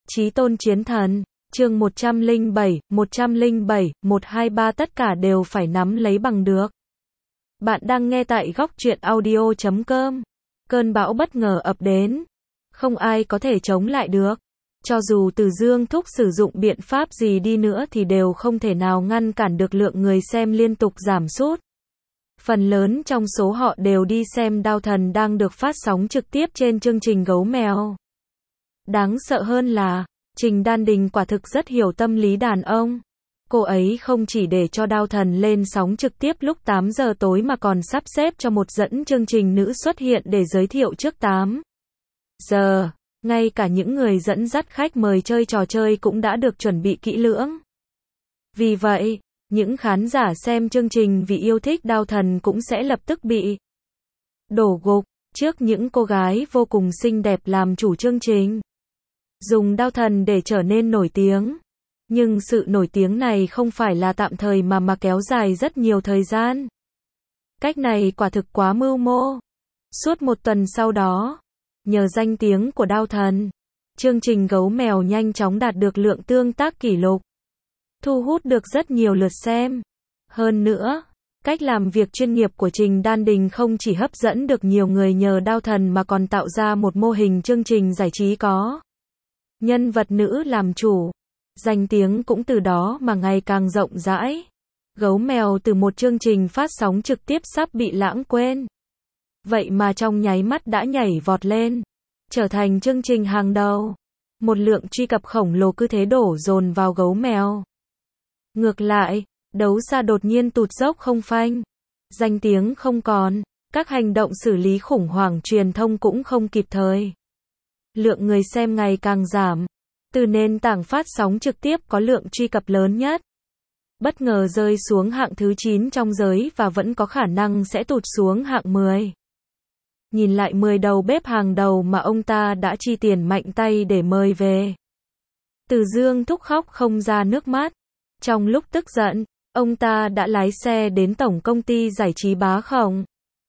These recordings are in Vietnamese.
Chí tôn chiến thần, chương 107, 123 tất cả đều phải nắm lấy bằng được. Bạn đang nghe tại góc truyện audio.com. Cơn bão bất ngờ ập đến. Không ai có thể chống lại được. Cho dù Từ Dương Thúc sử dụng biện pháp gì đi nữa thì đều không thể nào ngăn cản được lượng người xem liên tục giảm sút. Phần lớn trong số họ đều đi xem Đao Thần đang được phát sóng trực tiếp trên chương trình Gấu Mèo. Đáng sợ hơn là, Trình Đan Đình quả thực rất hiểu tâm lý đàn ông. Cô ấy không chỉ để cho Đao Thần lên sóng trực tiếp lúc 8 giờ tối mà còn sắp xếp cho một dẫn chương trình nữ xuất hiện để giới thiệu trước 8 giờ. Ngay cả những người dẫn dắt khách mời chơi trò chơi cũng đã được chuẩn bị kỹ lưỡng. Vì vậy, những khán giả xem chương trình vì yêu thích Đao Thần cũng sẽ lập tức bị đổ gục trước những cô gái vô cùng xinh đẹp làm chủ chương trình. Dùng Đao Thần để trở nên nổi tiếng. Nhưng sự nổi tiếng này không phải là tạm thời mà kéo dài rất nhiều thời gian. Cách này quả thực quá mưu mô. Suốt một tuần sau đó, nhờ danh tiếng của Đao Thần, chương trình Gấu Mèo nhanh chóng đạt được lượng tương tác kỷ lục, thu hút được rất nhiều lượt xem. Hơn nữa, cách làm việc chuyên nghiệp của Trình Đan Đình không chỉ hấp dẫn được nhiều người nhờ Đao Thần mà còn tạo ra một mô hình chương trình giải trí có nhân vật nữ làm chủ. Danh tiếng cũng từ đó mà ngày càng rộng rãi. Gấu Mèo từ một chương trình phát sóng trực tiếp sắp bị lãng quên, vậy mà trong nháy mắt đã nhảy vọt lên, trở thành chương trình hàng đầu. Một lượng truy cập khổng lồ cứ thế đổ dồn vào Gấu Mèo. Ngược lại, Đấu Xa đột nhiên tụt dốc không phanh. Danh tiếng không còn, các hành động xử lý khủng hoảng truyền thông cũng không kịp thời. Lượng người xem ngày càng giảm. Từ nền tảng phát sóng trực tiếp có lượng truy cập lớn nhất, bất ngờ rơi xuống hạng thứ 9 trong giới và vẫn có khả năng sẽ tụt xuống hạng 10. Nhìn lại 10 đầu bếp hàng đầu mà ông ta đã chi tiền mạnh tay để mời về. Từ Dương Thúc khóc không ra nước mắt. Trong lúc tức giận, ông ta đã lái xe đến tổng công ty giải trí Bá Khổng.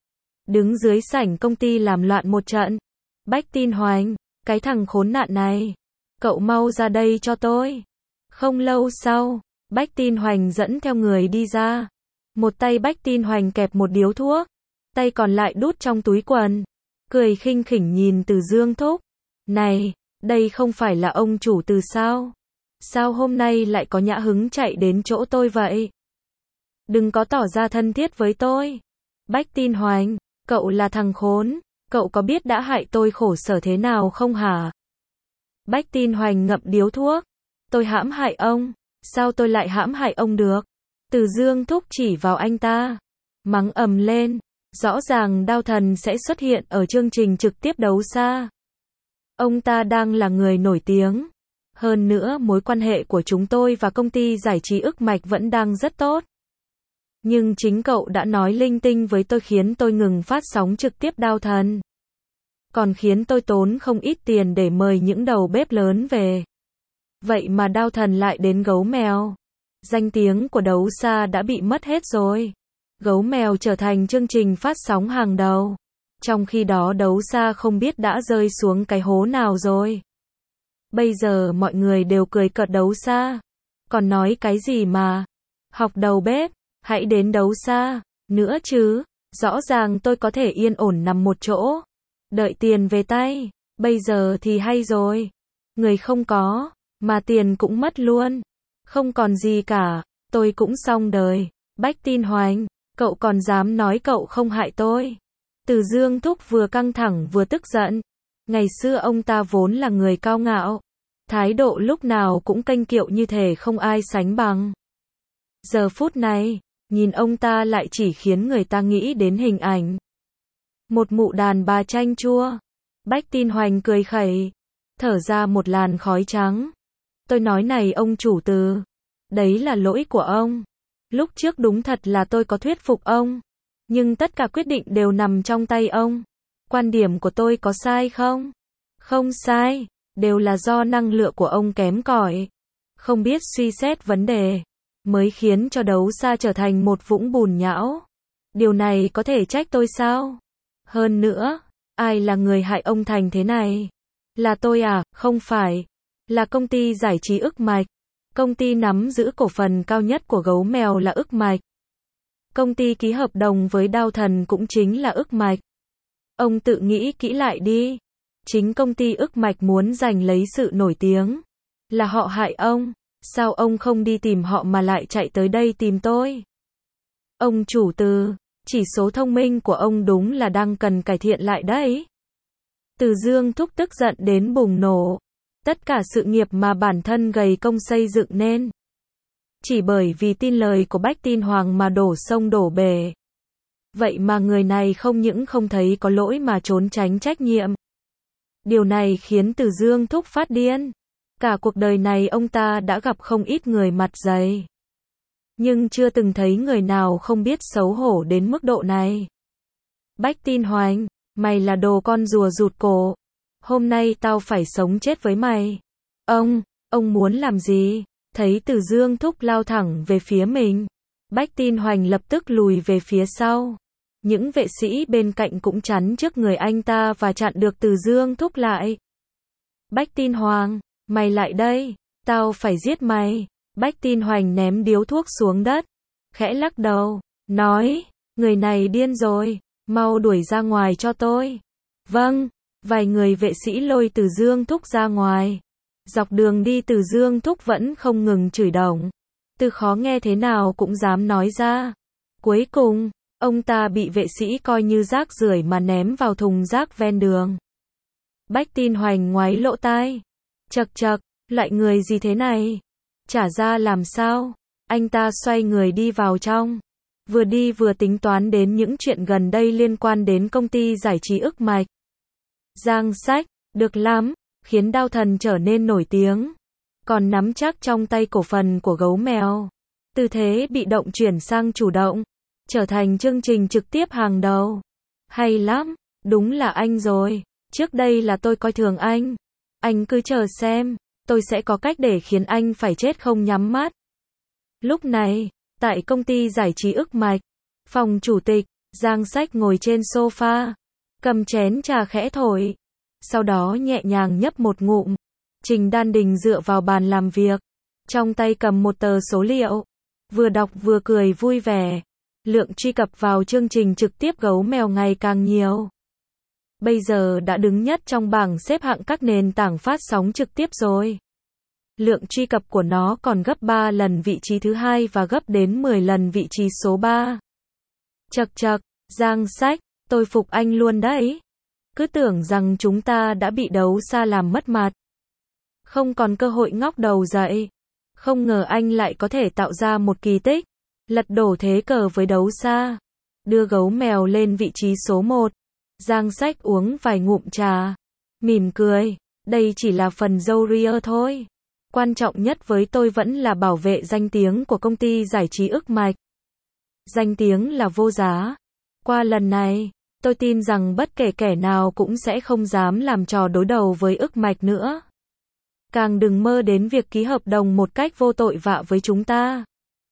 Đứng dưới sảnh công ty làm loạn một trận. Bách Tin Hoành, cái thằng khốn nạn này, cậu mau ra đây cho tôi. Không lâu sau, Bách Tin Hoành dẫn theo người đi ra. Một tay Bách Tin Hoành kẹp một điếu thuốc, tay còn lại đút trong túi quần, cười khinh khỉnh nhìn Từ Dương Thúc. Này, đây không phải là ông chủ Từ sao? Sao hôm nay lại có nhã hứng chạy đến chỗ tôi vậy? Đừng có tỏ ra thân thiết với tôi. Bách Tin Hoành, cậu là thằng khốn, cậu có biết đã hại tôi khổ sở thế nào không hả? Bách Tin Hoành ngậm điếu thuốc. Tôi hãm hại ông? Sao tôi lại hãm hại ông được? Từ Dương Thúc chỉ vào anh ta, mắng ầm lên. Rõ ràng Đao Thần sẽ xuất hiện ở chương trình trực tiếp Đấu Xa. Ông ta đang là người nổi tiếng. Hơn nữa mối quan hệ của chúng tôi và công ty giải trí Ức Mạch vẫn đang rất tốt. Nhưng chính cậu đã nói linh tinh với tôi khiến tôi ngừng phát sóng trực tiếp Đao Thần. Còn khiến tôi tốn không ít tiền để mời những đầu bếp lớn về. Vậy mà Đao Thần lại đến Gấu Mèo. Danh tiếng của Đấu Xa đã bị mất hết rồi. Gấu Mèo trở thành chương trình phát sóng hàng đầu. Trong khi đó Đấu Xa không biết đã rơi xuống cái hố nào rồi. Bây giờ mọi người đều cười cợt Đấu Xa. Còn nói cái gì mà học đầu bếp, hãy đến Đấu Xa nữa chứ. Rõ ràng tôi có thể yên ổn nằm một chỗ, đợi tiền về tay. Bây giờ thì hay rồi. Người không có, mà tiền cũng mất luôn. Không còn gì cả, tôi cũng xong đời. Bách Tin Hoành, cậu còn dám nói cậu không hại tôi? Từ Dương Thúc vừa căng thẳng vừa tức giận. Ngày xưa ông ta vốn là người cao ngạo. Thái độ lúc nào cũng kênh kiệu như thể không ai sánh bằng. Giờ phút này, nhìn ông ta lại chỉ khiến người ta nghĩ đến hình ảnh một mụ đàn bà chanh chua. Bách Tin Hoành cười khẩy, thở ra một làn khói trắng. Tôi nói này ông chủ Từ, đấy là lỗi của ông. Lúc trước đúng thật là tôi có thuyết phục ông, nhưng tất cả quyết định đều nằm trong tay ông. Quan điểm của tôi có sai không? Không sai, đều là do năng lượng của ông kém cỏi, không biết suy xét vấn đề, mới khiến cho Đấu Xa trở thành một vũng bùn nhão. Điều này có thể trách tôi sao? Hơn nữa, ai là người hại ông thành thế này? Là tôi à? Không phải. là công ty giải trí ức mạch. Công ty nắm giữ cổ phần cao nhất của gấu mèo là ức mạch. Công ty ký hợp đồng với Đao Thần cũng chính là ức mạch. Ông tự nghĩ kỹ lại đi. Chính công ty ức mạch muốn giành lấy sự nổi tiếng. Là họ hại ông. Sao ông không đi tìm họ mà lại chạy tới đây tìm tôi? Ông chủ Từ, chỉ số thông minh của ông đúng là đang cần cải thiện lại đấy. Từ Dương Thúc tức giận đến bùng nổ. Tất cả sự nghiệp mà bản thân gầy công xây dựng nên. Chỉ bởi vì tin lời của Bách Tin Hoàng mà đổ sông đổ bể. Vậy mà người này không những không thấy có lỗi mà trốn tránh trách nhiệm. Điều này khiến Từ Dương Thúc phát điên. Cả cuộc đời này ông ta đã gặp không ít người mặt dày. Nhưng chưa từng thấy người nào không biết xấu hổ đến mức độ này. Bách Tin Hoành, mày là đồ con rùa rụt cổ. Hôm nay tao phải sống chết với mày. Ông muốn làm gì? Thấy Từ Dương Thúc lao thẳng về phía mình. Bách Tin Hoành lập tức lùi về phía sau. Những vệ sĩ bên cạnh cũng chắn trước người anh ta và chặn được Từ Dương Thúc lại. Bách Tin Hoàng, mày lại đây, tao phải giết mày. Bách Tin Hoành ném điếu thuốc xuống đất, khẽ lắc đầu, nói, người này điên rồi, mau đuổi ra ngoài cho tôi. Vâng, vài người vệ sĩ lôi Từ Dương Thúc ra ngoài. Dọc đường đi Từ Dương Thúc vẫn không ngừng chửi đồng. Từ khó nghe thế nào cũng dám nói ra. Cuối cùng, ông ta bị vệ sĩ coi như rác rưởi mà ném vào thùng rác ven đường. Bách Tin Hoành ngoáy lỗ tai. Chậc chậc, loại người gì thế này? Trả ra làm sao? Anh ta xoay người đi vào trong. Vừa đi vừa tính toán đến những chuyện gần đây liên quan đến công ty giải trí ức mạch. Giang Sách, được lắm, khiến Đao Thần trở nên nổi tiếng. Còn nắm chắc trong tay cổ phần của gấu mèo. Từ thế bị động chuyển sang chủ động. Trở thành chương trình trực tiếp hàng đầu. Hay lắm, đúng là anh rồi. Trước đây là tôi coi thường anh. Anh cứ chờ xem, tôi sẽ có cách để khiến anh phải chết không nhắm mắt. Lúc này, tại công ty giải trí ức mạch, phòng chủ tịch, Giang Sách ngồi trên sofa, cầm chén trà khẽ thổi. Sau đó nhẹ nhàng nhấp một ngụm. Trình Đan Đình dựa vào bàn làm việc, trong tay cầm một tờ số liệu, vừa đọc vừa cười vui vẻ. Lượng truy cập vào chương trình trực tiếp gấu mèo ngày càng nhiều. Bây giờ đã đứng nhất trong bảng xếp hạng các nền tảng phát sóng trực tiếp rồi. Lượng truy cập của nó còn gấp 3 lần vị trí thứ hai và gấp đến 10 lần vị trí số 3. Chậc chậc, Giang Sách, tôi phục anh luôn đấy. Cứ tưởng rằng chúng ta đã bị đấu xa làm mất mặt. Không còn cơ hội ngóc đầu dậy. Không ngờ anh lại có thể tạo ra một kỳ tích. Lật đổ thế cờ với đấu xa. Đưa gấu mèo lên vị trí số 1. Giang Sách uống vài ngụm trà. Mỉm cười. Đây chỉ là phần râu ria thôi. Quan trọng nhất với tôi vẫn là bảo vệ danh tiếng của công ty giải trí ức mạch. Danh tiếng là vô giá. Qua lần này, tôi tin rằng bất kể kẻ nào cũng sẽ không dám làm trò đối đầu với ức mạch nữa. Càng đừng mơ đến việc ký hợp đồng một cách vô tội vạ với chúng ta.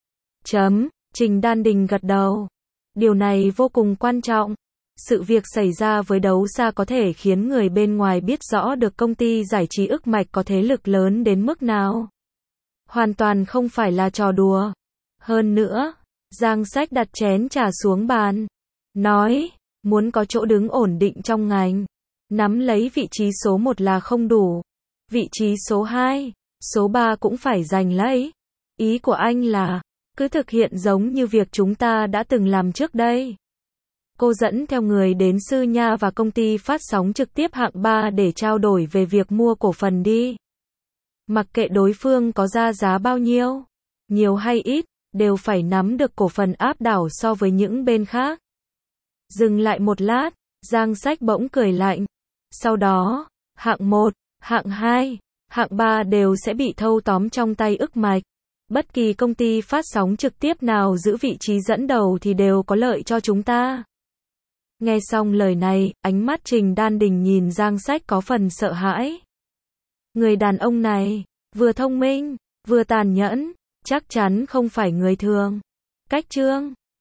Trình Đan Đình gật đầu. Điều này vô cùng quan trọng. Sự việc xảy ra với đấu xa có thể khiến người bên ngoài biết rõ được công ty giải trí ức mạch có thế lực lớn đến mức nào. Hoàn toàn không phải là trò đùa. Hơn nữa, Giang Sách đặt chén trà xuống bàn. Nói, muốn có chỗ đứng ổn định trong ngành. Nắm lấy vị trí số 1 là không đủ. Vị trí số 2, số 3 cũng phải giành lấy. Ý của anh là, cứ thực hiện giống như việc chúng ta đã từng làm trước đây. Cô dẫn theo người đến Sư Nha và công ty phát sóng trực tiếp hạng 3 để trao đổi về việc mua cổ phần đi. Mặc kệ đối phương có ra giá bao nhiêu, nhiều hay ít, đều phải nắm được cổ phần áp đảo so với những bên khác. Dừng lại một lát, Giang Sách bỗng cười lạnh. Sau đó, hạng 1, hạng 2, hạng 3 đều sẽ bị thâu tóm trong tay ức mạch. Bất kỳ công ty phát sóng trực tiếp nào giữ vị trí dẫn đầu thì đều có lợi cho chúng ta. Nghe xong lời này, ánh mắt Trình Đan Đình nhìn Giang Sách có phần sợ hãi. Người đàn ông này, vừa thông minh, vừa tàn nhẫn, chắc chắn không phải người thường. Cách Trương